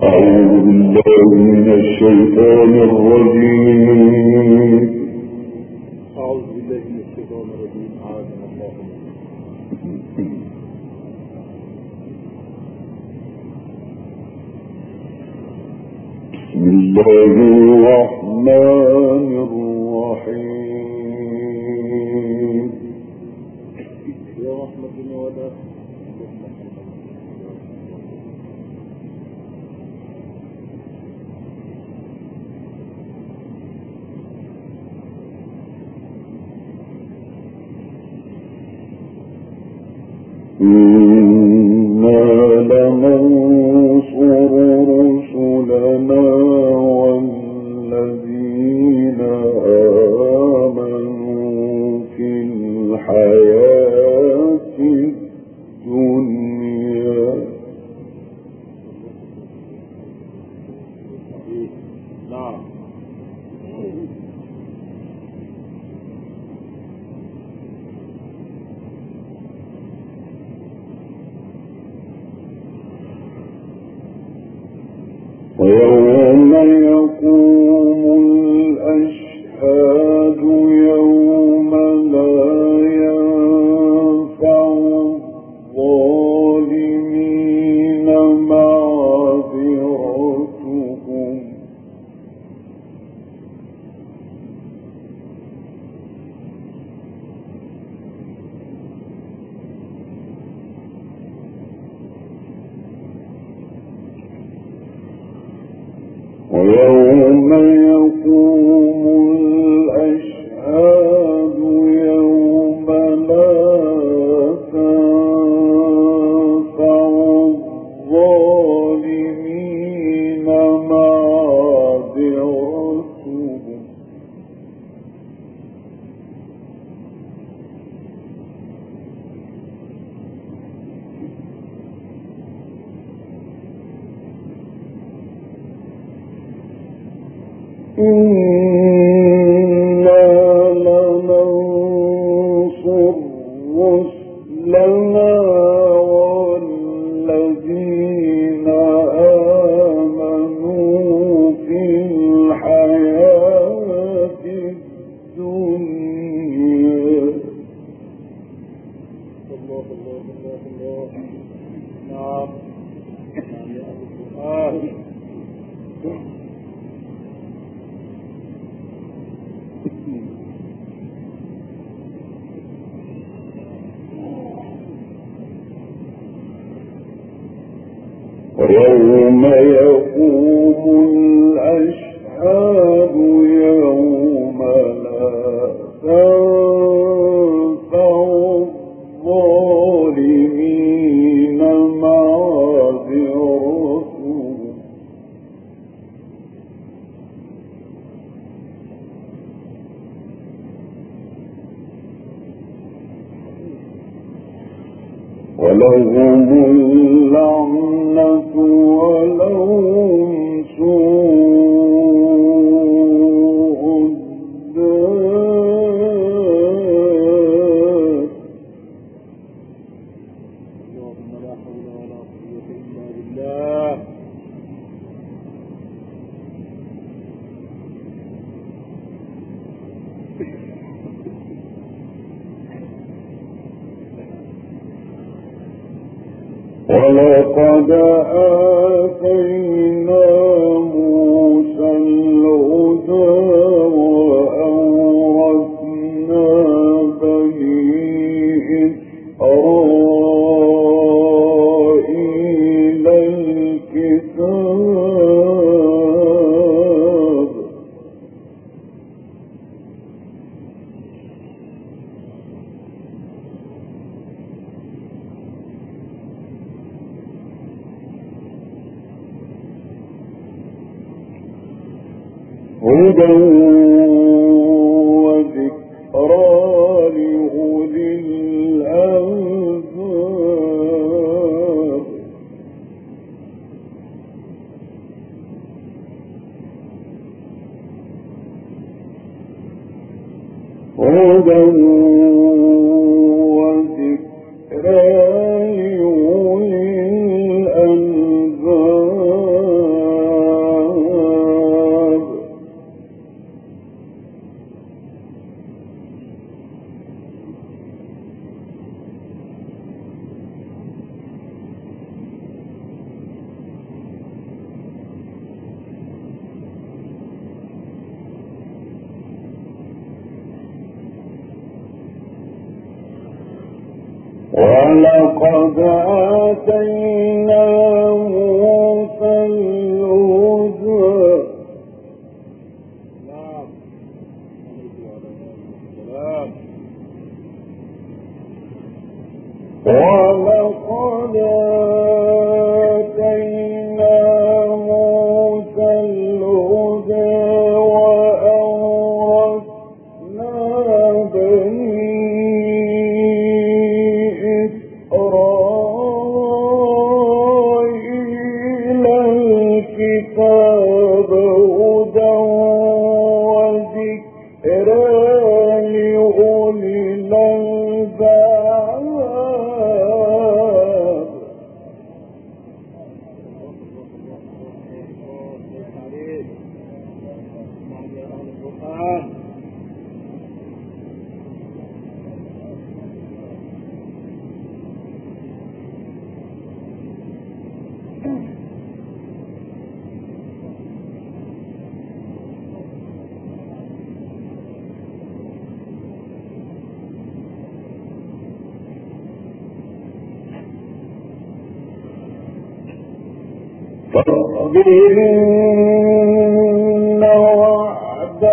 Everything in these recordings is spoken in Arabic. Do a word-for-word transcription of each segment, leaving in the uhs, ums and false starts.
أعوذ بالله من الشيطان الرجيم. أعوذ بالله من الشيطان الرجيم. أعاذنا الله. بسم الله الرحمن الرحيم. يا رحمة ولا إنا لننصر رسلنا والذين آمنوا في الحياة الدنيا. نعم. ويوم يقوم الأشهاد يوم لا ينفع الظالمين معذرتهم ويوم يقوم الأشهاد يوم لا تنفع الظالمين معذرتهم إنا لننصر رسلنا والذين آمنوا في الحياة الدنيا. الله الله الله الله. نعم. نعم يا أهل القرآن. ويوم يقوم الأشهاد يوم لا تنفع الظالمين معذرتهم ولهم اللعنة ولهم سوء الدار. اللهم لا حول ولا قوة إلا بالله. ولقد آتينا موسى الهدى وأورثنا بني إسرائيل الكتاب. هدى وذكرى لأولي الألباب. هدى وذكرى لأولي الألباب. ولقد آتينا موسى الهدى نعم سلام ولقد آتينا موسى الهدى وأورثنا بني إسرائيل الكتاب هدى وذكرى لأولي الألباب. فاصبر إن وعد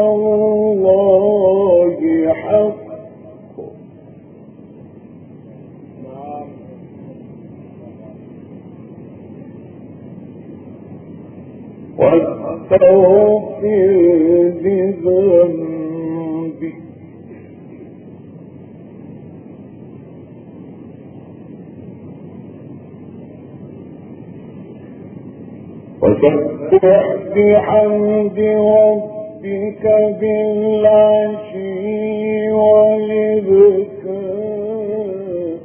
الله حق واستغفر لذنبك وسبح بحمد ربك بالعشي والإبكار.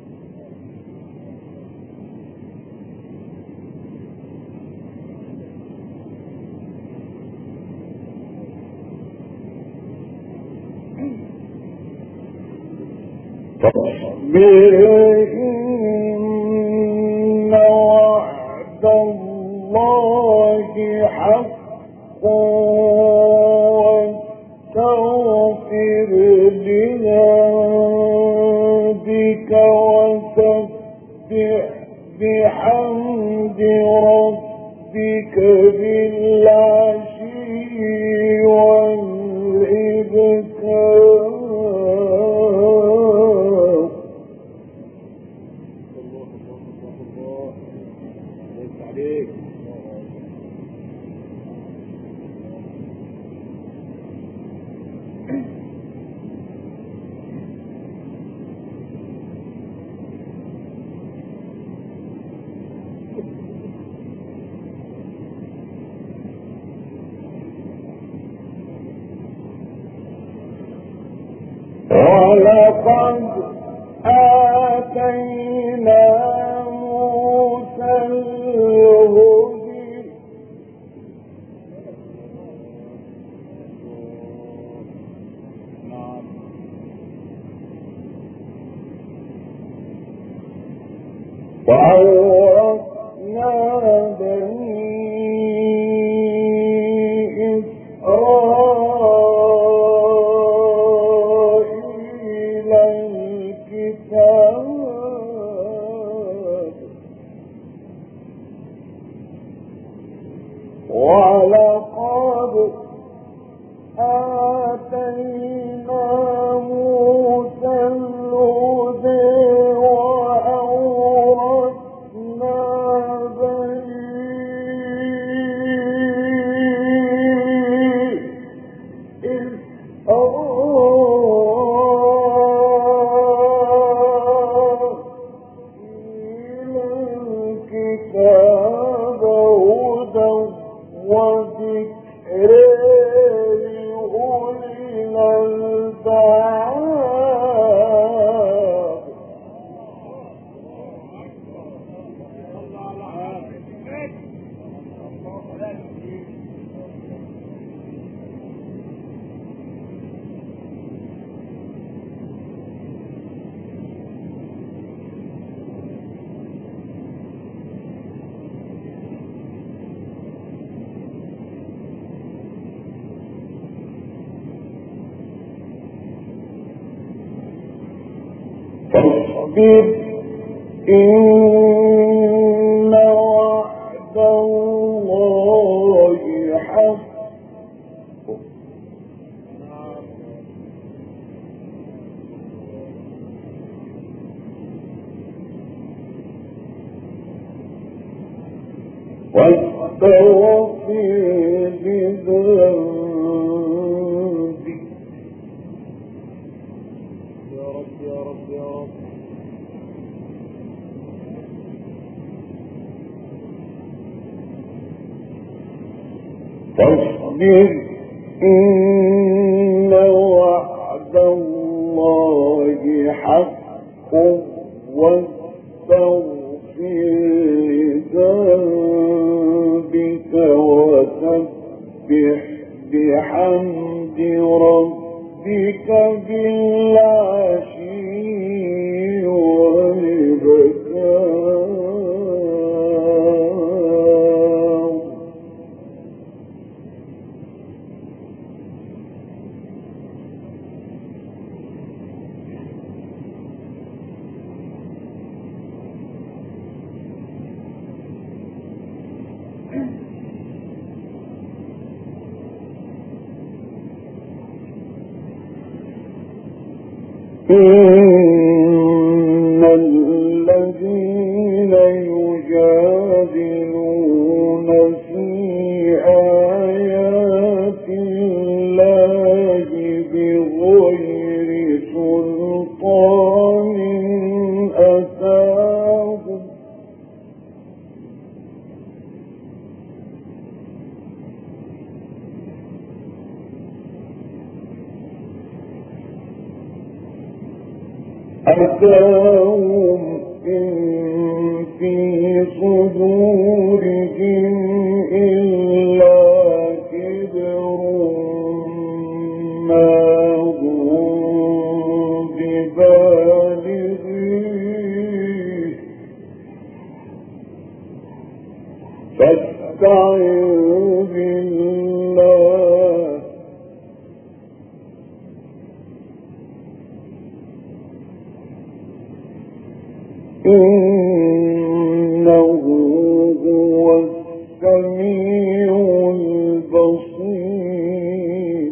فاصبر إن وعد الله حق واستغفر لذنبك وسبح بحمد ربك بالعشي والإبكار. ولقد آتينا موسى الهدى وأورثنا بني إسرائيل الكتاب ولقد آتينا موسى الهدى وأورثنا بني إسرائيل الكتاب هدى وذكر لأولي الألباب. إن وعد الله حق واستغفر لذنبك يا رب يا رب يا رب فاصبر إن وعد الله حق واستغفر لذنبك وسبح بحمد ربك بالعشي والإبكار. إن الذين يجادلون في آيات الله بغير سلطان أتاهم أتاهم إن في صدورهم إلا كبر ما هم ببالغيه فاستعذ بالله إنه هو السميع البصير.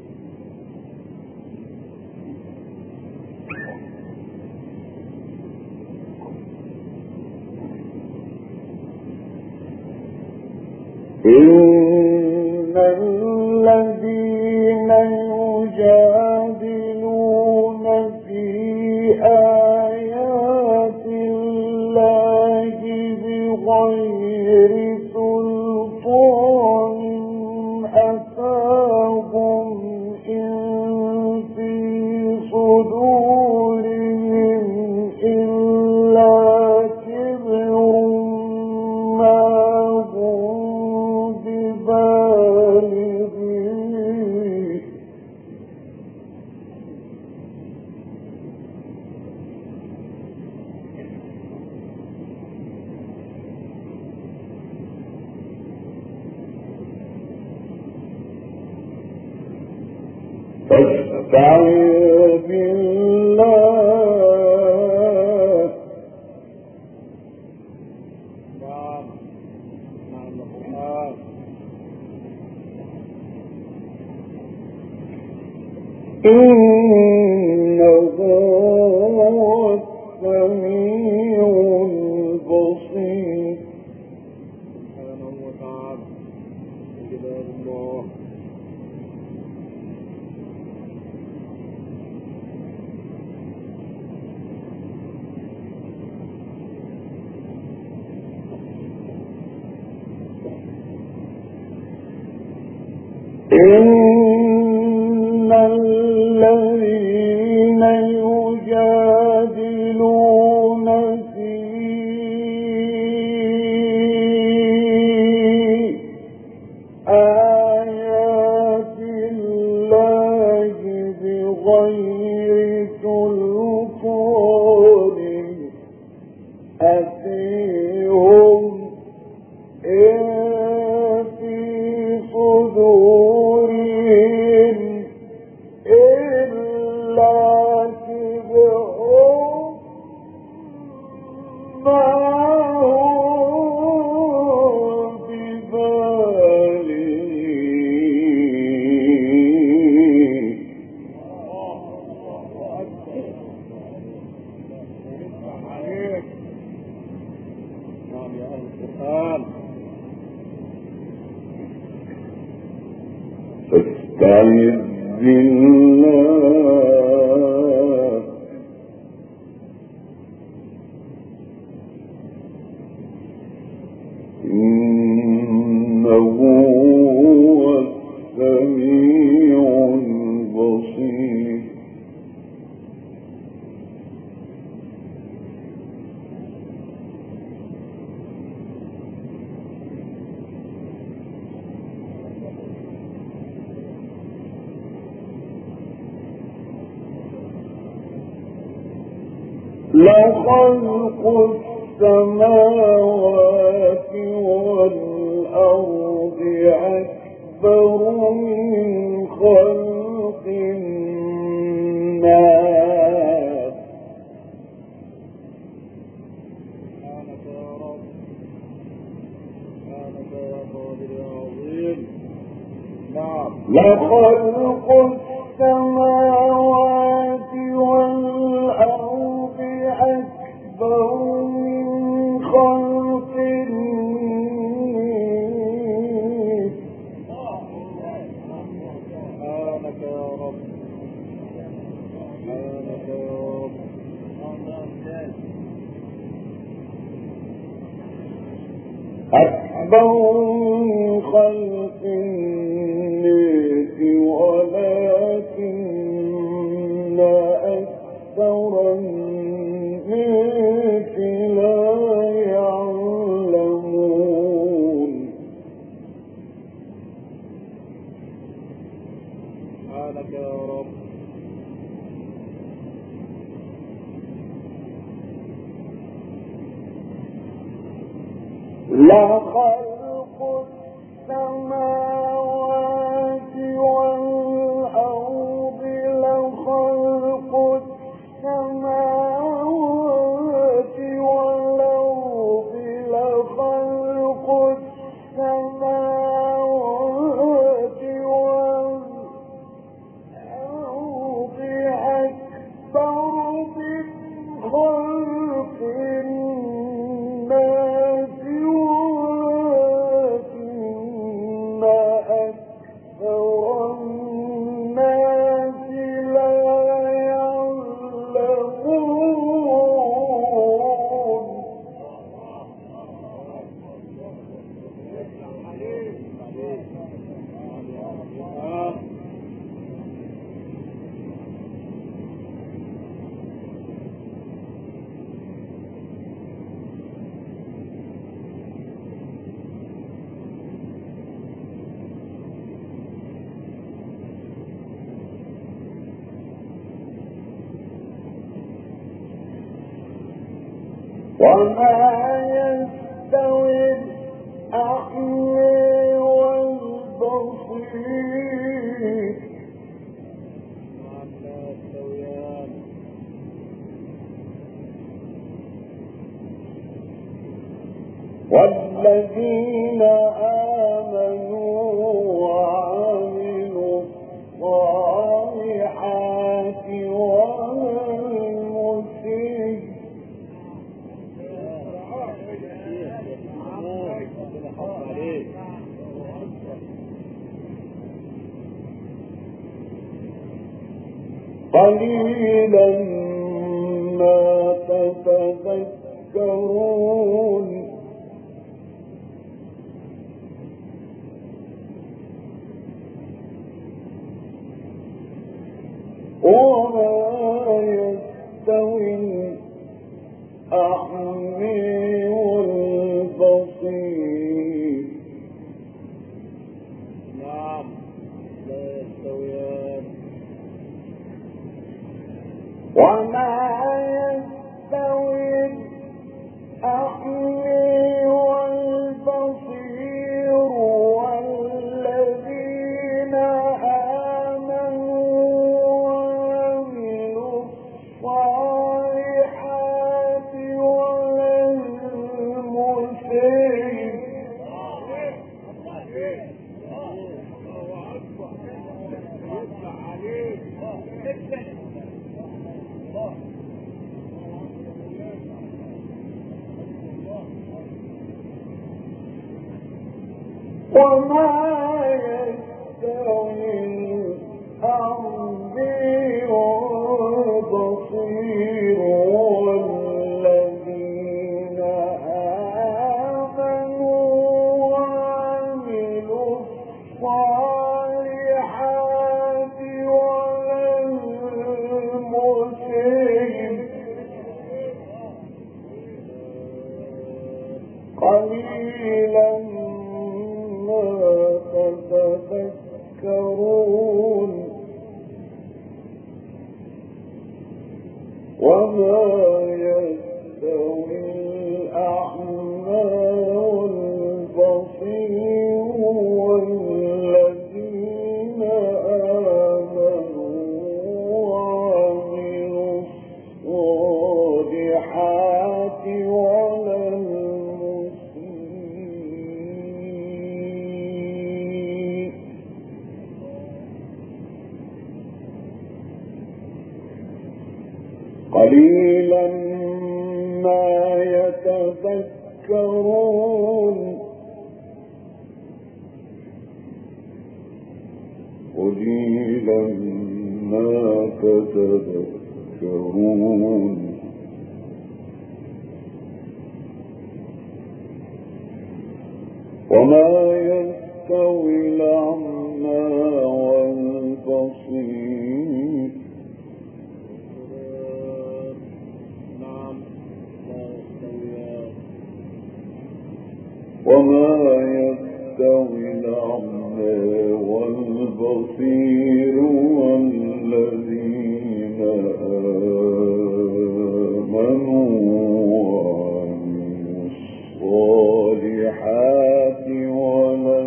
إن الذين يجادلون في آيات الله بغير سلطان أتاهم إن في صدورهم إلا كبر ما هم ببالغيه فاستعذ بالله نعم نعم القرآن إنه هو السميع البصير. سبحانه وتعالى جلال الله. إن الذين يجادلون في آيات الله بغير سلطان أتيهم إن في صدورهم كعز الله إنه هو السميع البصير. لخلق السماوات والأرض أكبر من خلق الناس. سبحانك يا رب، سبحانك يا قادر يا عظيم. نعم. لخلق السماوات والأرض أكبر من خلق الناس. سبحانك يا رب، سبحانك يا رب. أكبر من خلق الناس ولكن أكثر الناس لا يعلمون. سبحانك يا رب. لخلق السماوات والأرض لخلق السماوات والأرض لخلق السماوات والأرض أكبر من خلق الناس ولكن أكثر الناس لا يعلمون. وما يستوي الأعمى والبصير نعم، لا يستويان. والذين آمنوا وعملوا الصالحات ولا المسيء. ربنا حق عليك. قليلا ما تتذكرون. وما يستوي الأعمى والبصير نعم، لا يستويان. وما يستوي الأعمى والبصير والذين آمنوا وعملوا الصالحات ولا المسيء. وما يستوي قليلا ما يتذكرون قليلا ما تتذكرون وما يستوي الأعمى والبصير وما يستوي الأعمى والبصير والذين آمنوا وعملوا الصالحات ولا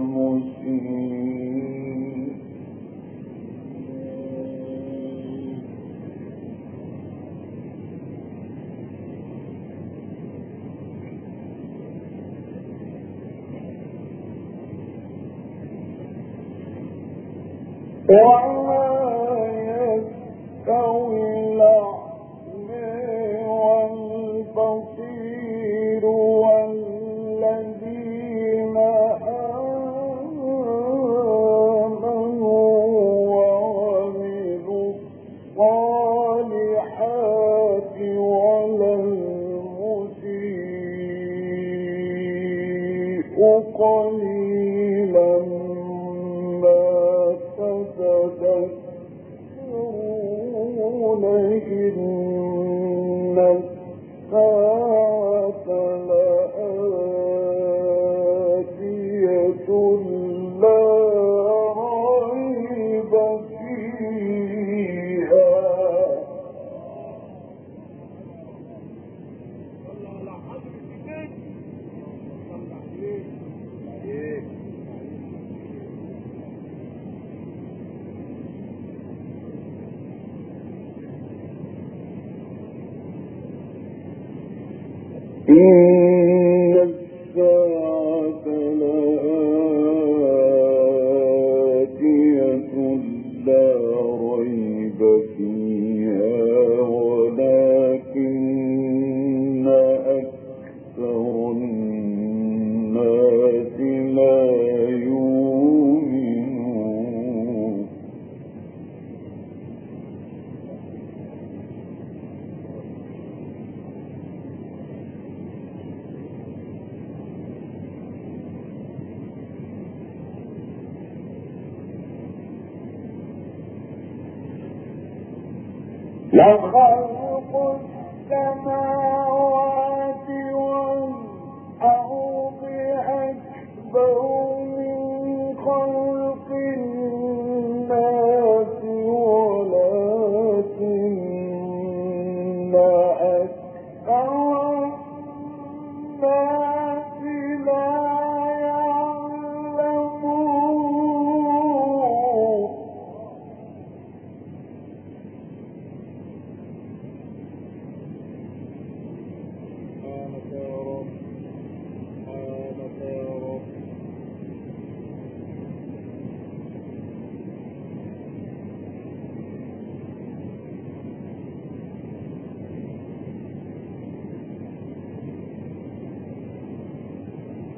المسيء وما يستوي الأعمى والبصير والذين آمنوا وعملوا الصالحات ولا المسيء قليلا تذكرون إن الساعة لآتية لا ريب فيها إن الساعة لآتية لا ريب فيها ولكن أكثر الناس لا يؤمنون لخلق السماوات والأرض أكبر من خلق الناس ولكن أكثر الناس لا يعلمون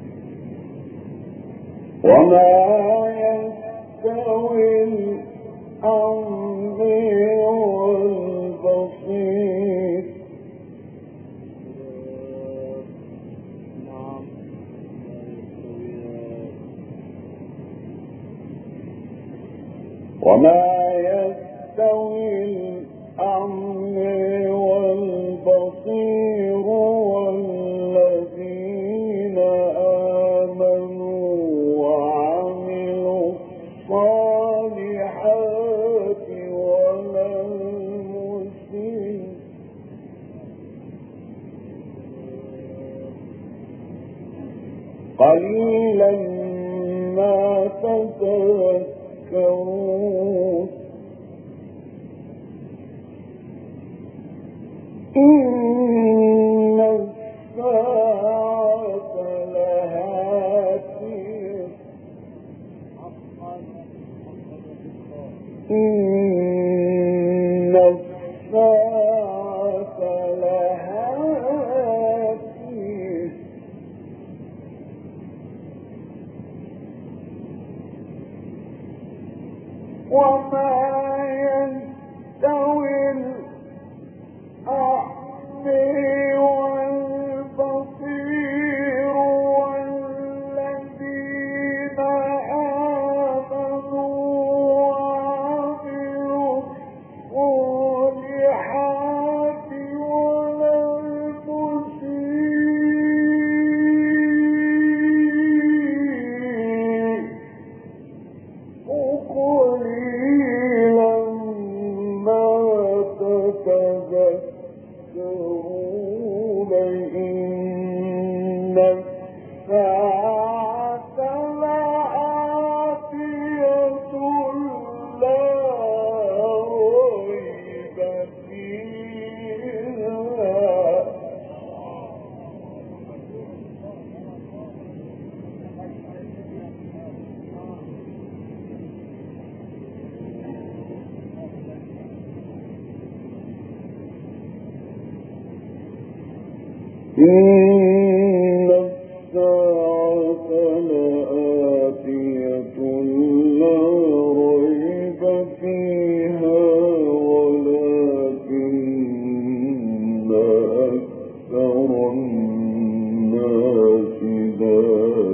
وما يستوي وما يستوي الأعمى والبصير والذين آمنوا وعملوا الصالحات ولا المسيء قليلا ما تتذكرون إن الساعة لآتية إن الساعة لآتية وما يستوي الأعمى والبصير والذين آمنوا وعملوا الصالحات ولا المسيء قليلا ما تتذكرون إن الساعة لآتية لا ريب فيها إن الساعة لآتية لا ريب فيها ولكن أكثر الناس لا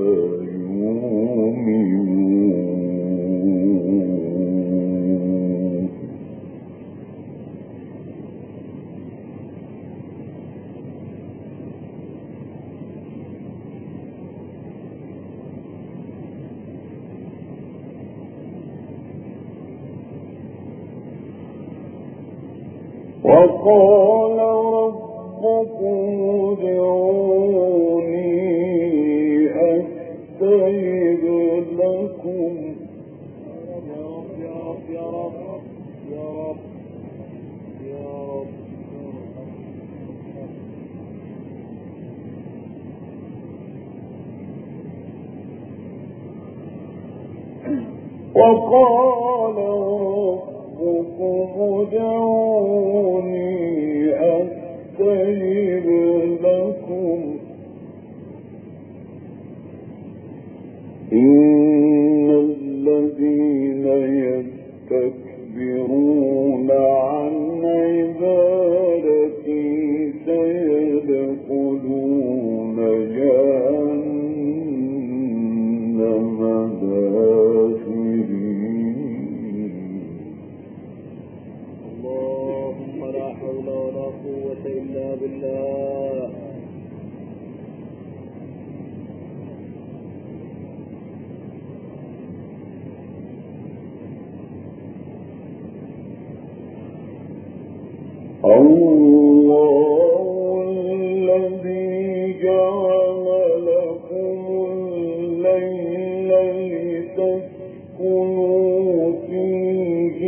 يؤمنون وقال ربكم ادعوني أستجب لكم وقال ربكم ادعوني أستجب لكم إن الذين يستكبرون عن عبادتي سيدخلون جهنم داخرين اللهم لا حول ولا قوة إلا بالله. الله الذي جعل لكم الليل لتسكنوا فيه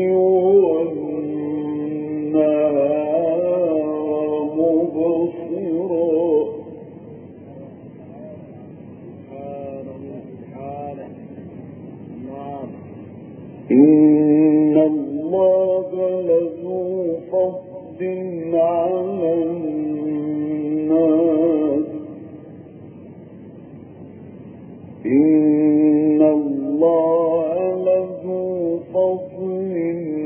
والنهار مبصرا إن الله لذو فضل على الناس إن الله لذو فضل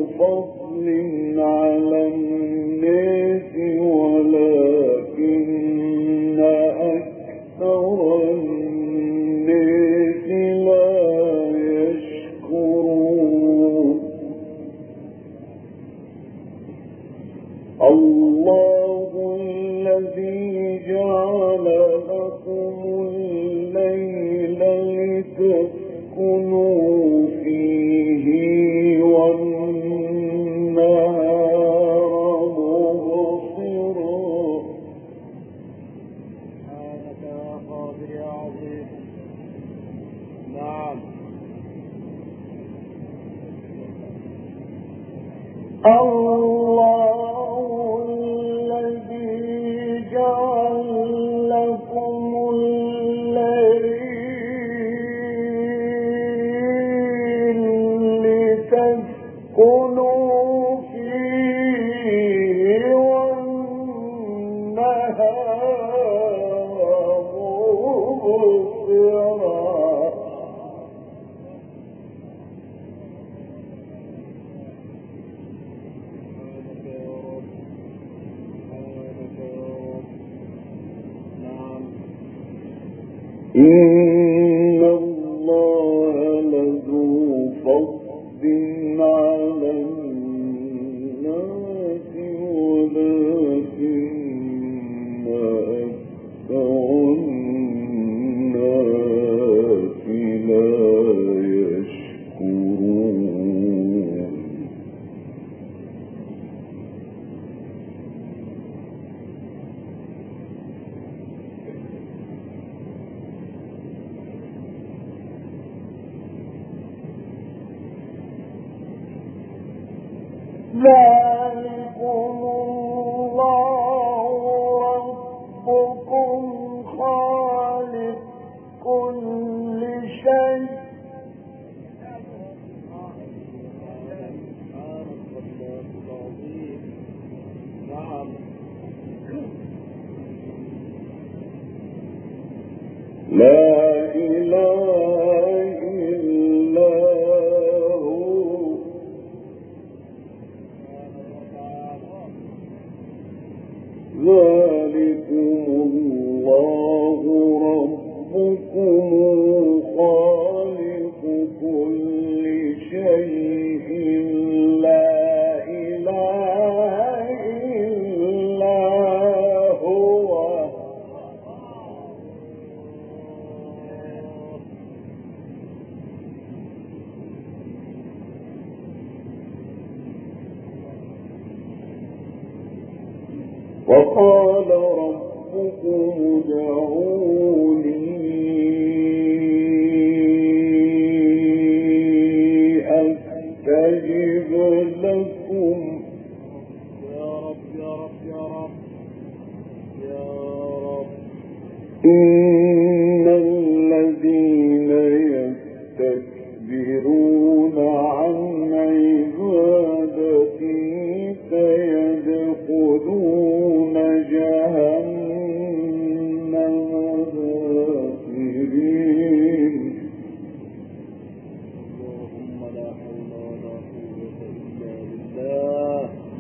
فضل على الناس ولكن أكثر الناس لا يشكرون. الله الذي جعل لكم الليل لتسكنوا فيه والنهار مبصرا. سبحانك يا قادر يا عظيم. نعم. الله الذي جعل لكم الليل لتسكنوا فيه والنهار مبصرا. إن الله لذو فضل على الناس ولكن أكثر الناس لا يشكرون. ذلكم الله ربكم خالق كل شيء نعم. لا إله إلا هو. ذلكم الله ربكم خالق كل شيء لا إله إلا هو. وقال ربكم ادعوني أستجب لكم. يا رب يا رب يا رب يا رب. إن الذين يستكبرون عن عبادتي سيدخلون جهنم داخرين. اللهم لا حول ولا قوة إلا بالله.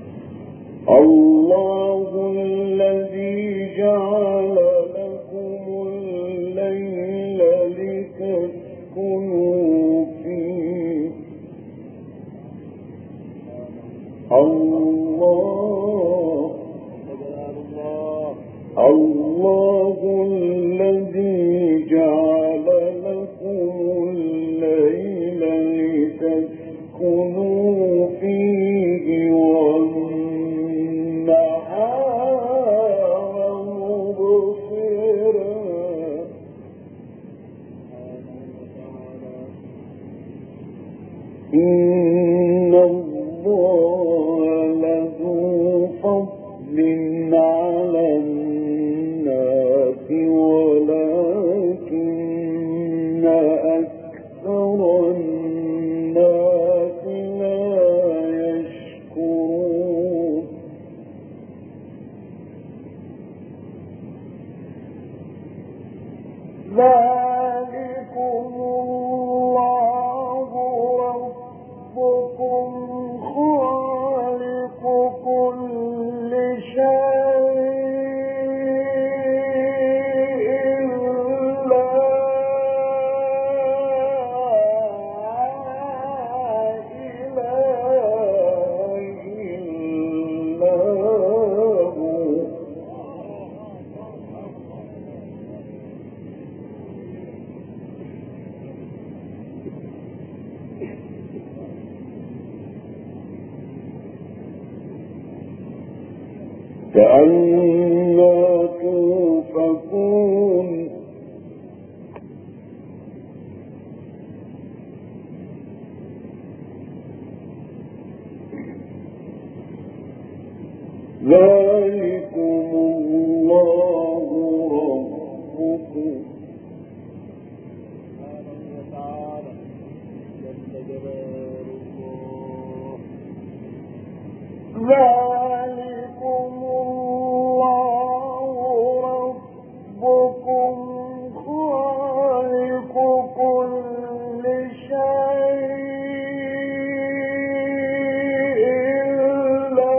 الله الذي جعل لكم الليل لتسكنوا فيه. الله الله الذي جعل لكم الليل لتسكنوا فيه والنهار مبصرا. إن الله لذو فضل على الناس ولكن أكثر الناس لا كأنما توفكون ذلكم الله ربكم ذلكم الله ربكم خالق كل شيء لا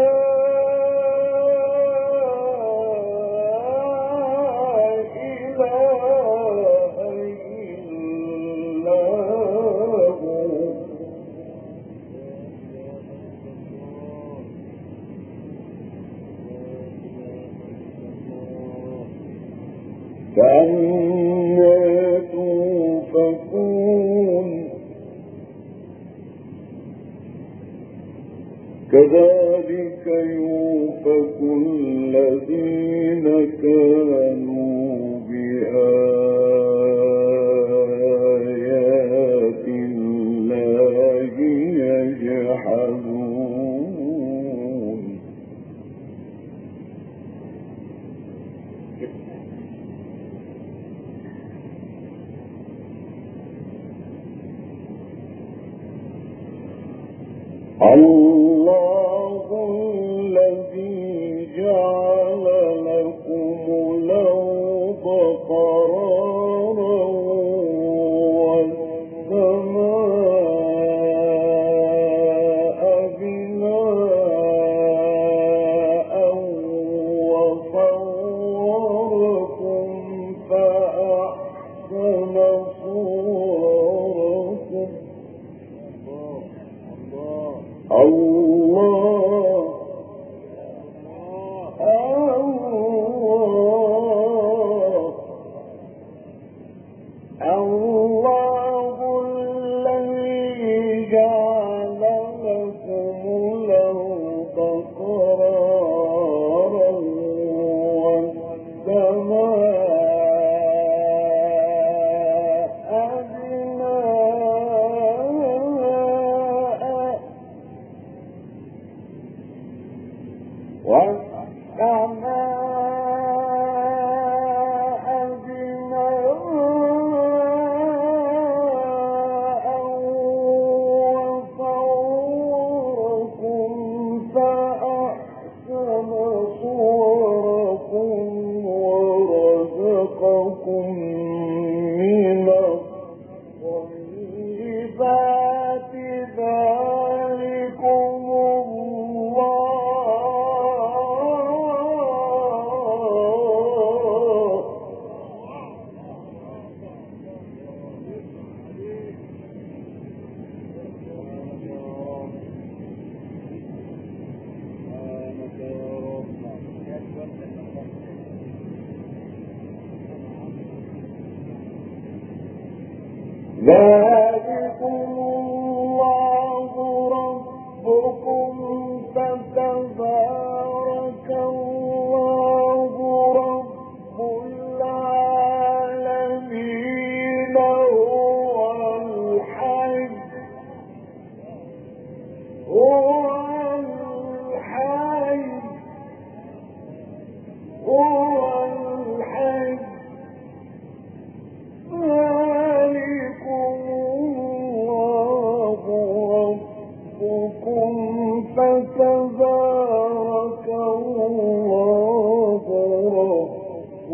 إله إلا هو فأنا توفكون كذلك يوفك الذين كانوا بآيات الله يجحدون الله الذي جعل لكم الأرض قرارا والسماء بناء وصوركم فأحسن صوركم الله الله الله الذي جعل لكم الأرض قرارا والسماء بناء والسماء بناء وصوركم فأحسن صوركم ورزقكم من الطيبات ذلكم ذلكم الله ربكم فتبارك الله رب العالمين هو الحي هو الحي هو الحي ذلكم الله ربكم فتبارك الله رب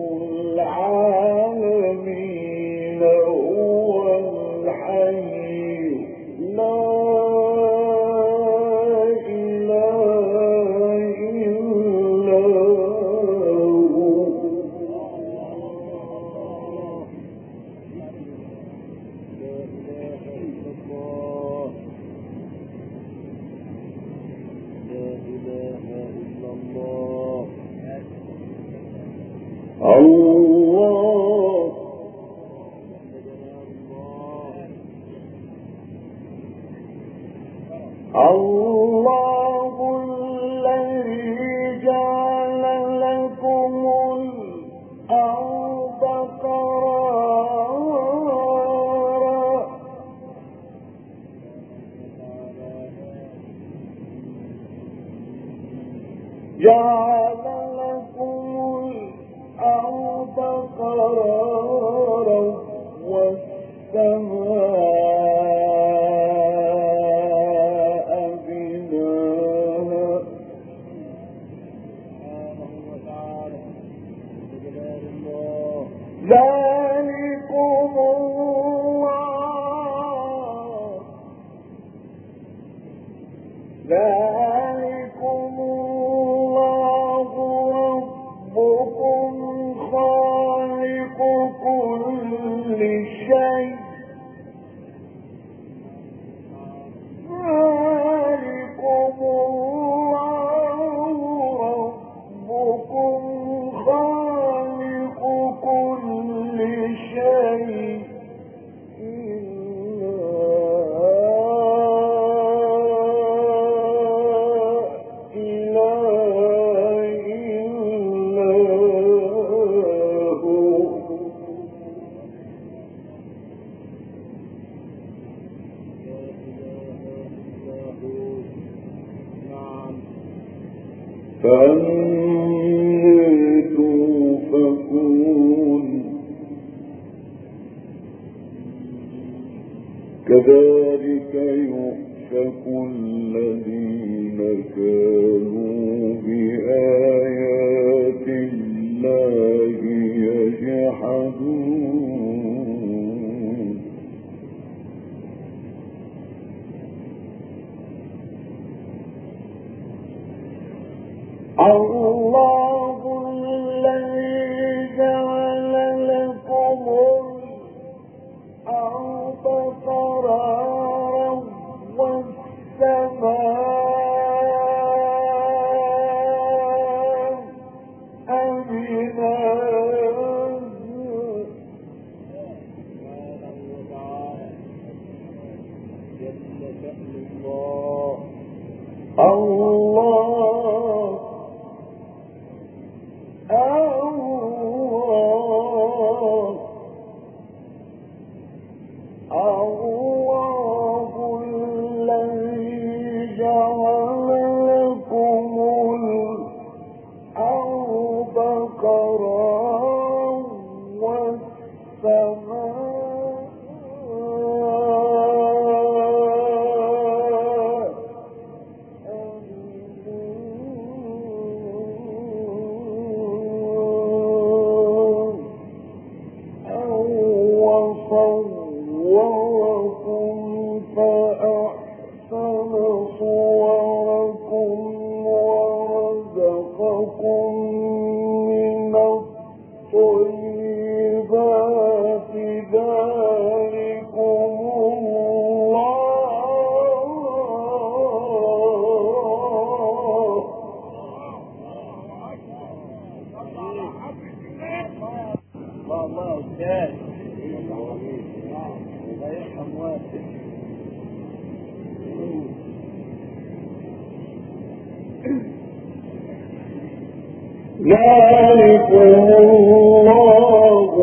العالمين هو الحي لا إله إلا هو الله الله الذي جعل جعل لكم الأرض قرارا والسماء بناء سبحانه وتعالى بجلال الله. ذلكم الله ذلكم الله ربكم خالق كل شيء ذلكم الله ربكم خالق كل شيء فأني توفكون كذلك يؤفك الذين كانوا بآيات الله يجحدون الله الذي جعل لكم الأرض قرارا والسماء بناء سبحانه وتعالى جل شأن الله. الله الله الذي جعل لكم الأرض قرارا والسماء وصوركم فأحسن صوركم ورزقكم من الطيبات ذلكم الله الله أستاذ الله يرحم واسع. ذلكم الله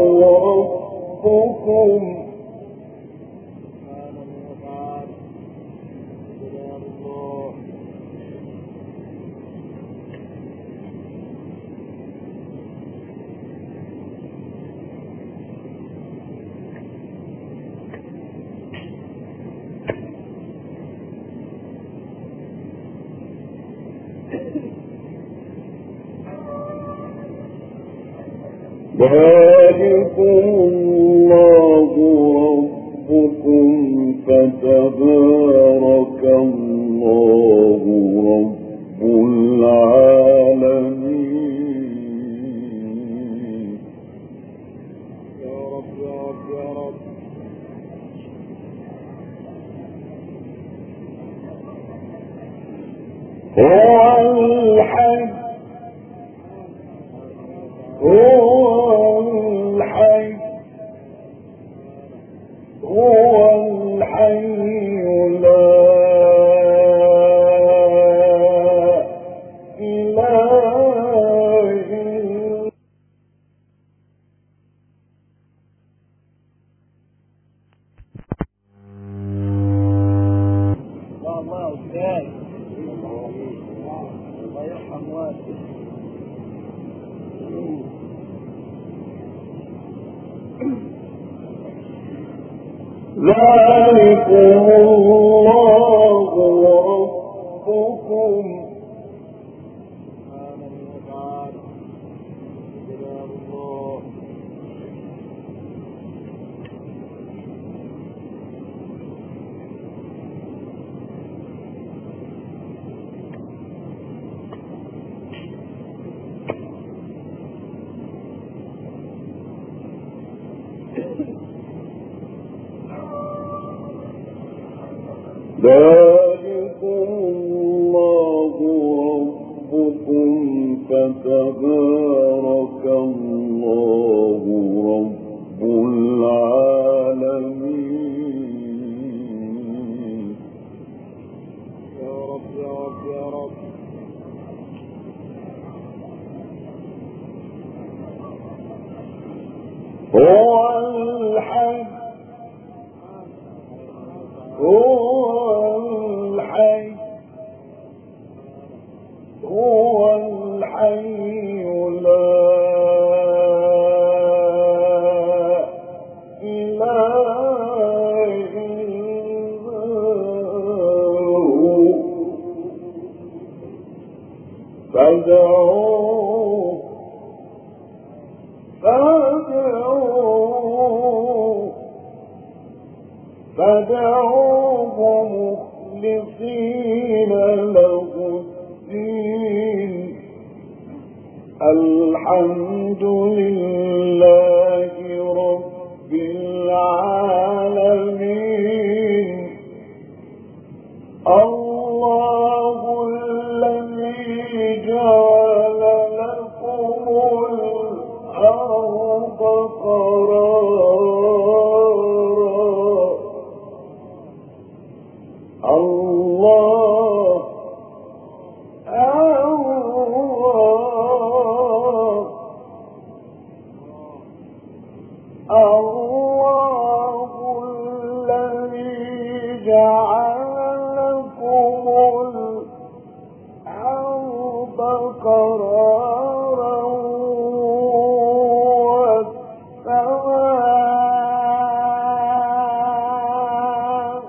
ربكم سبحانه وتعالى بجلال الله. ذلكم الله ربكم فتبارك الله رب العالمين. يا رب يا رب يا رب. هو الحي هو الحي هو الحي لا إله إلا الله الله أستاذ الله يرحم ذلكم الله ربكم ذلكم الله ربكم فتبارك الله رب العالمين. يا رب يا رب يا رب. هو الحي هو الحي هو الحي لا إله إلا هو فادعوه فادعوه فادعوه مخلصين له الدين الحمد لله رب العالمين. الله الذي جعل لكم الأرض قرارا الله الله الله الذي جعل لكم الأرض قرارا والسماء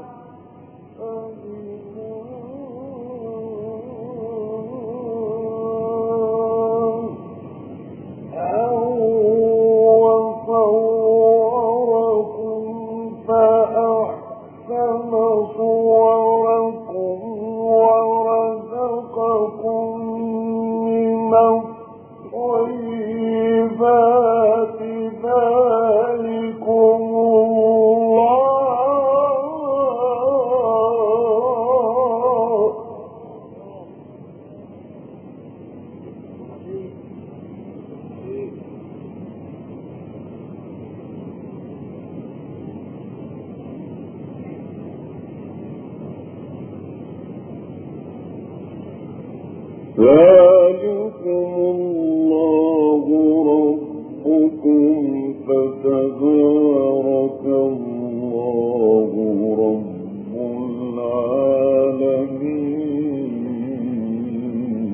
وصوركم فأحسن صوركم ورزقكم من الطيبات ذلكم الله. ذلكم الله ربكم فتبارك الله رب العالمين.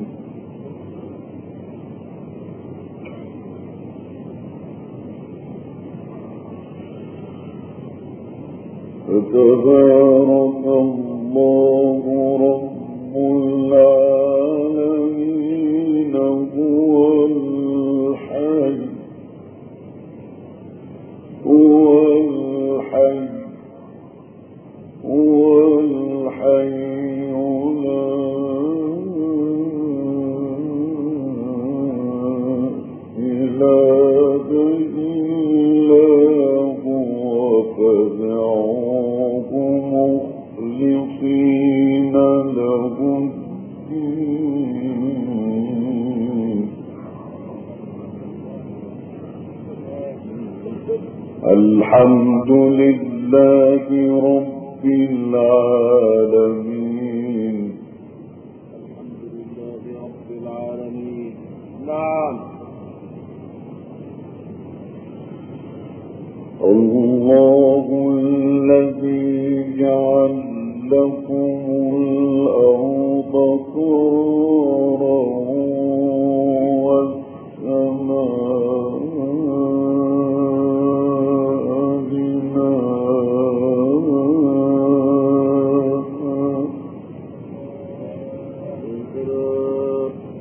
فتبارك الله رب العالمين. هو الحي هو الحي هو الحي لا إله إلا هو فادعوه مخلصين له الدين الحمد لله رب العالمين. الحمد لله رب العالمين. نعم. الله الذي جعل لكم الأرض قرارا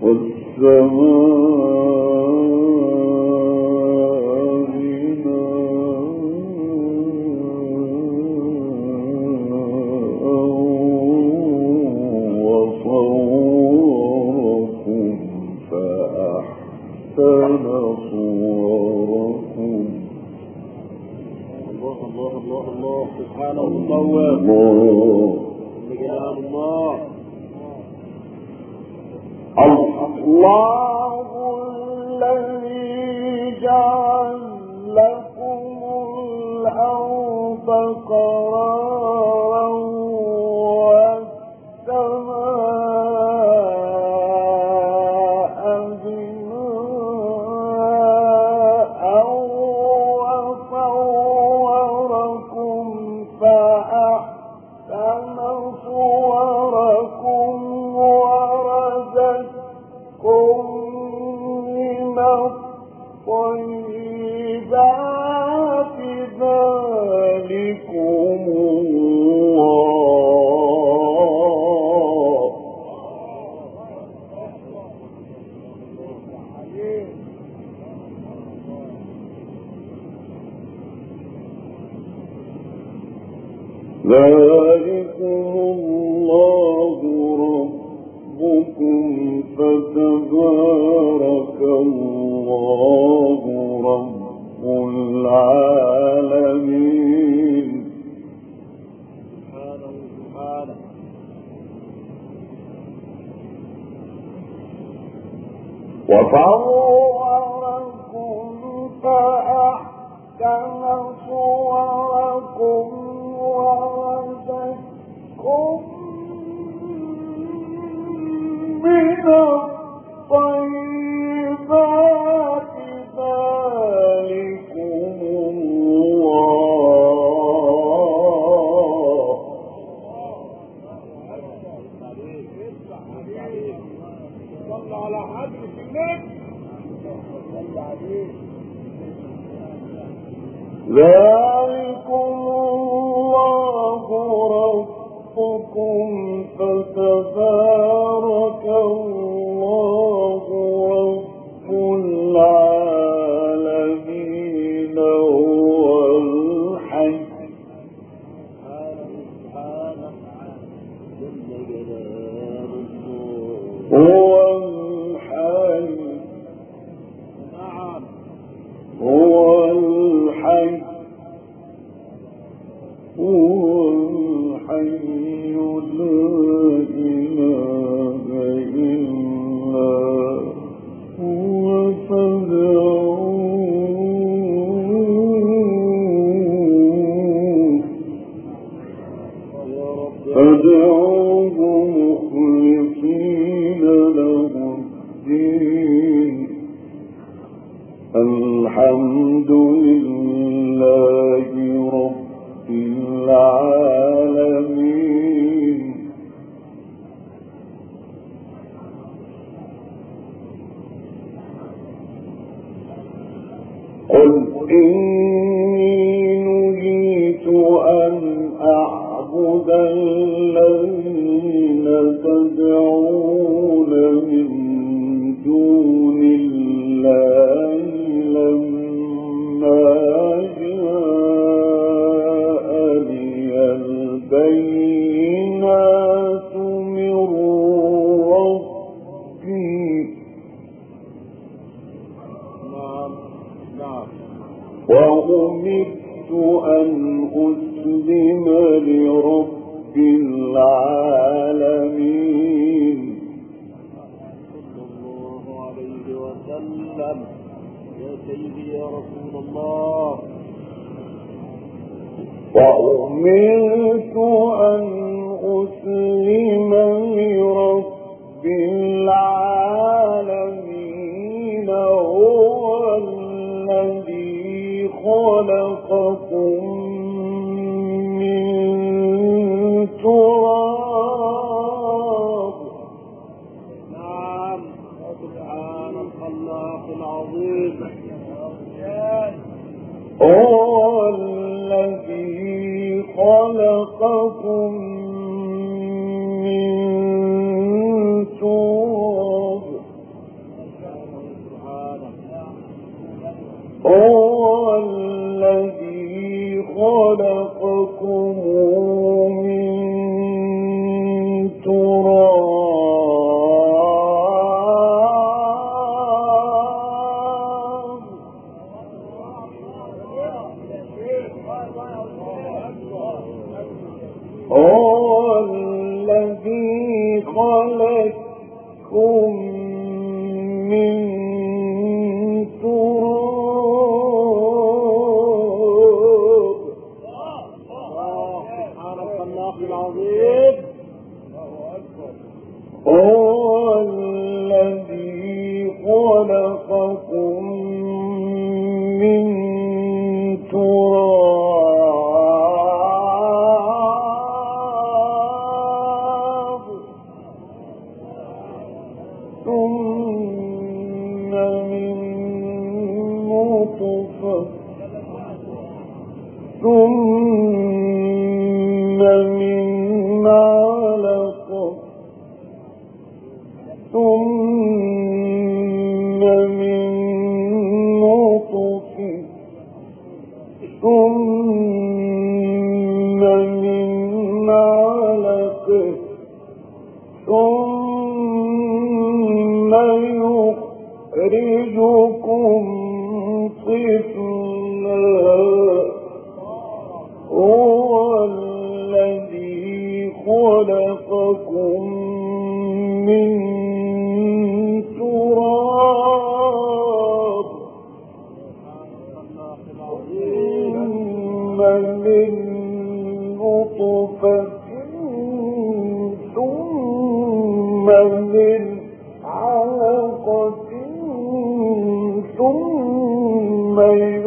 خلقكم من تراب من تراب. سبحانك الله العظيم. هو الذي خلقكم من تراب ثم من نطفة ثم من علقة ثم من نطفة ثم من علقة ثم يخرجكم طفلا. هو الذي خلقكم من تراب ثم من نطفة ثم من علقة ثم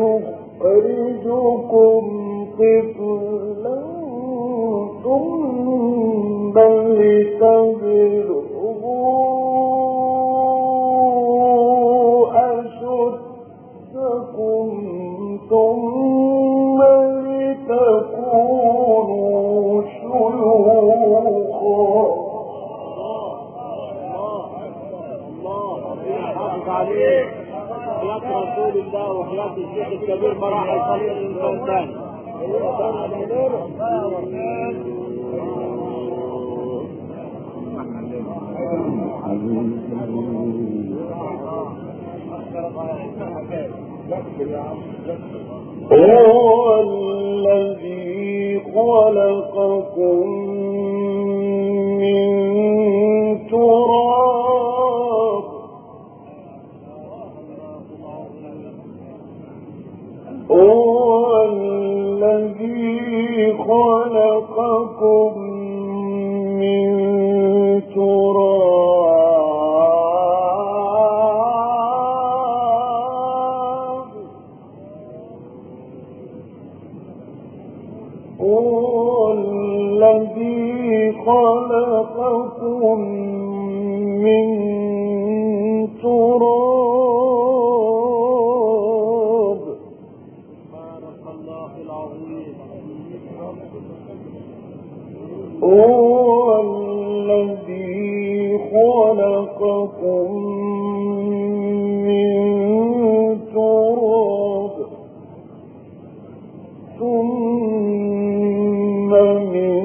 يخرجكم طفلا ثم لتبلغوا أشدكم ثم لتكونوا شيوخا. عليك حياة رسول الله وحياة الشيخ الكبير مراحل صليل الإنسان. هو الذي خلقكم من تراب هو الذي خلقكم من تراب هو الذي خلقكم من تراب. بارك الله العظيم. هو الذي خلقكم من تراب ثم من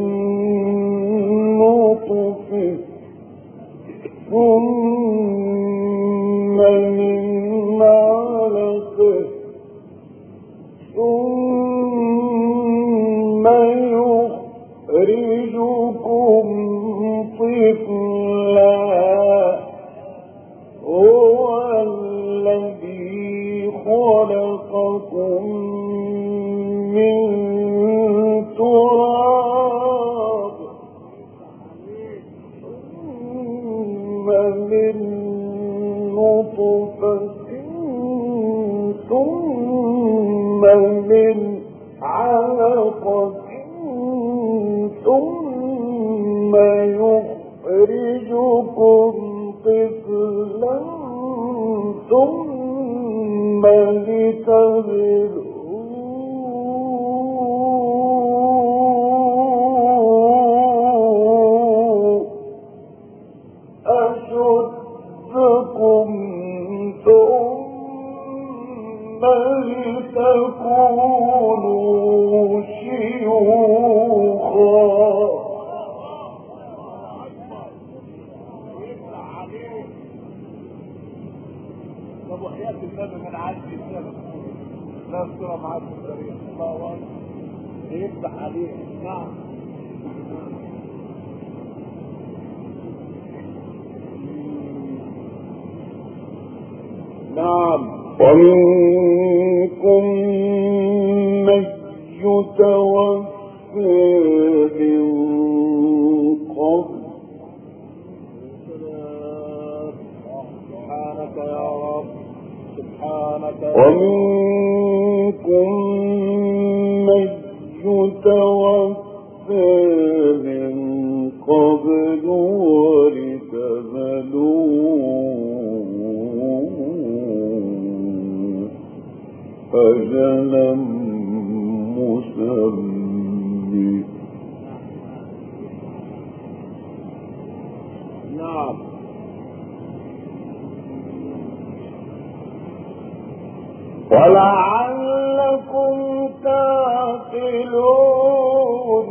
نطفة ثم من علقة ثم يخرجكم طفلا. هو الذي خلقكم من تراب ثم من نطفة ثم من علقة ثم يخرجكم طفلا ثم لتبلغوا أشدكم ثم لتكونوا شيوخا. طب وحياة النبي من عدي لا الصورة معاك في الطريق. الله أكبر يفتح عليه. نعم. نعم. ومنكم من يتوفى من قبل سبحانك يا رب سبحانك يا رب. ومنكم من يتوفى من قبل ولتبلوا أجلا مسمى. نعم. ولعلكم تعقلون.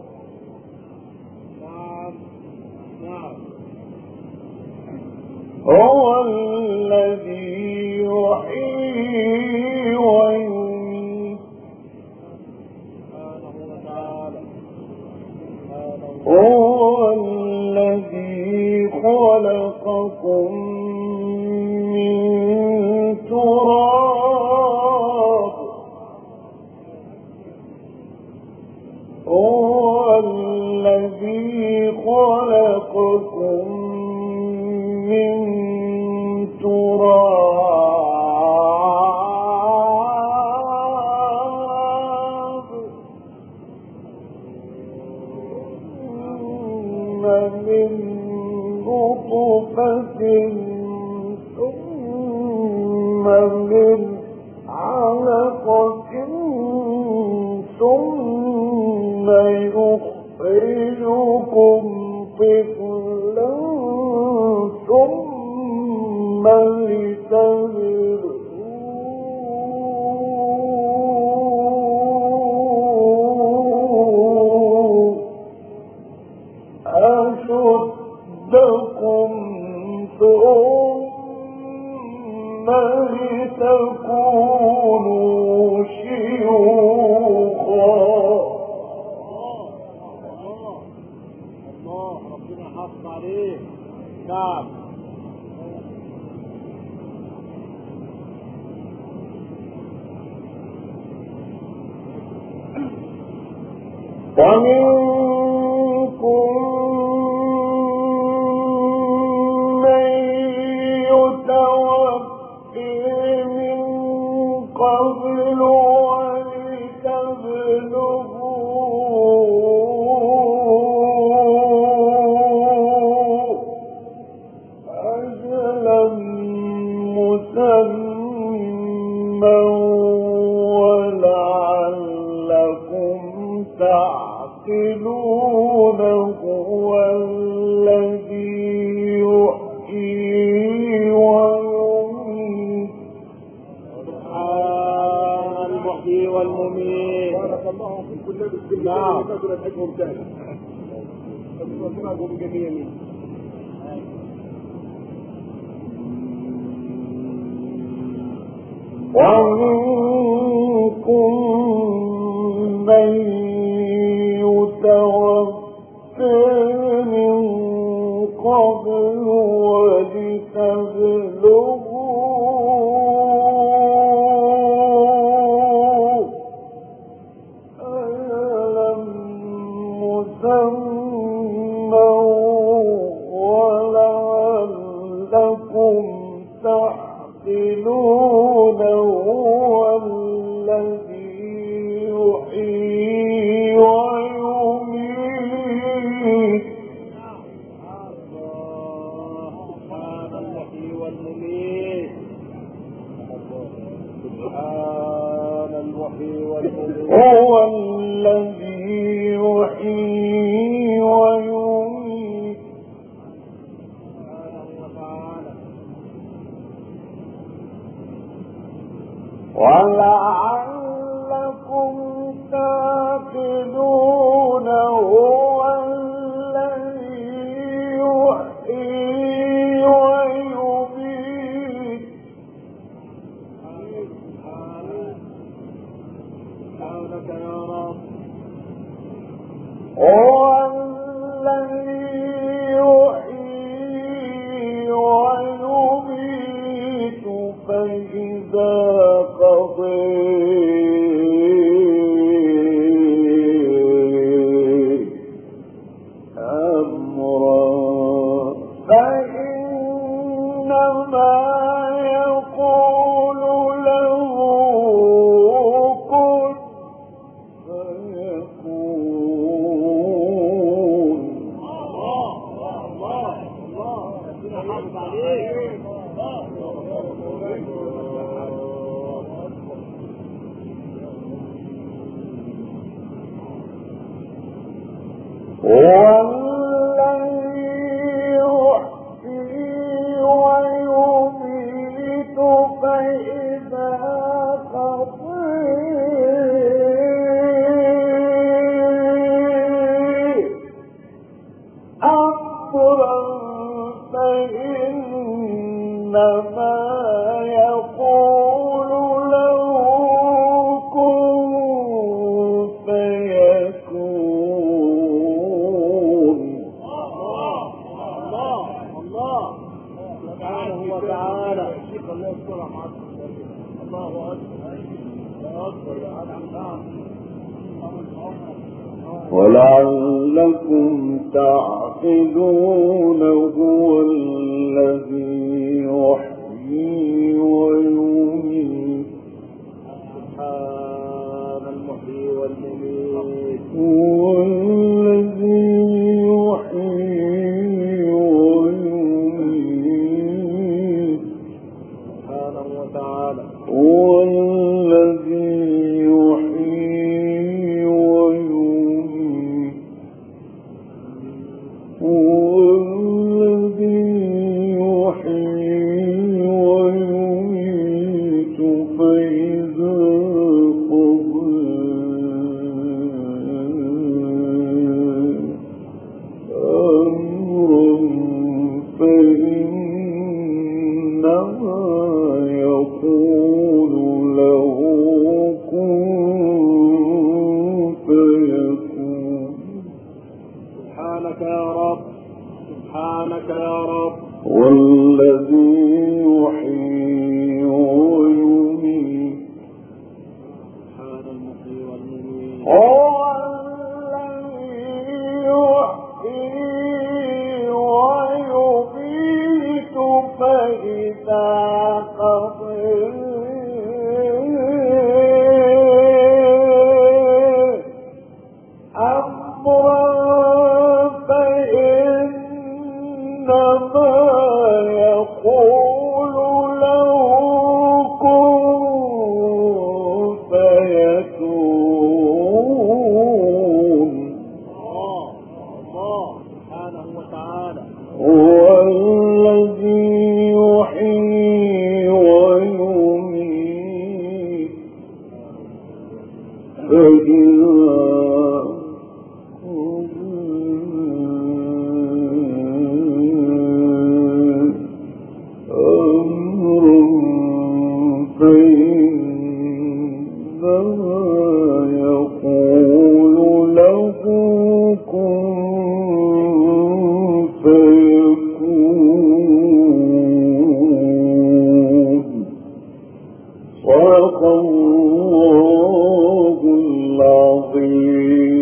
نعم. نعم. هو الذي يحيي ويميت. سبحانه وتعالى. هو الذي خلقكم من تراب. هو الذي خلقكم من تراب ثم من نطفة ثم من علقة ثم يخرجكم طفلا ثم لتبلغوا أشدكم ثم لتكونوا شيوخا. الله ربنا حافظ عليه. نعم. ومنكم من يتوفى من قبل ولتبلغوا أجلا مسمى ولعلكم تعقلون. هو الذي يحيي ويميت. سبحان المحيي والمميت. بارك الله فيكم. نعم. ومنكم من يتوفى من قبل ولتبلغوا أجلا مسمى ولعلكم تعقلون. هو الذي يحيي ويميت. سبحان المحيي والمميت. سبحان المحيي والمميت. هو الذي يحيي ويميت. سبحانه وتعالى. ولعلكم تعقلون. هو الذي يحيي ويميت. سبحانك يا رب. هو الذي يحيي ويميت فإذا فإذا قضيت أمرا فإنما يقول له كن فيكون. والذي يحيي ويميت فإذا قضيت أمرا فإنما يقول له كن فيكون. الله الله سبحانه وتعالى. الله يذكر معك. الله أكبر. الله أكبر يا عم. ولعلكم تعقلون هو الذي يحيي ويميت. سبحان المحيي والمميت. هو الذي يحيي ويميت. سبحانه وتعالى. هو الذي يحيي ويميت. هو الذي يحيي ويميت فإذا قضى أمرا فإنما يقول له كن فيكون. سبحانك يا رب. سبحانك يا رب. والذي يحيي ويميت. سبحان المحيي والمميت. هو الذي يحيي ويميت فإذا قضى أمرا فإنما يقول له كن فيكون. الله الله سبحانه وتعالى. هو الذي يحيي ويميت فإذا أمرا فإنما يقول له كن فيكون. صدق الله العظيم.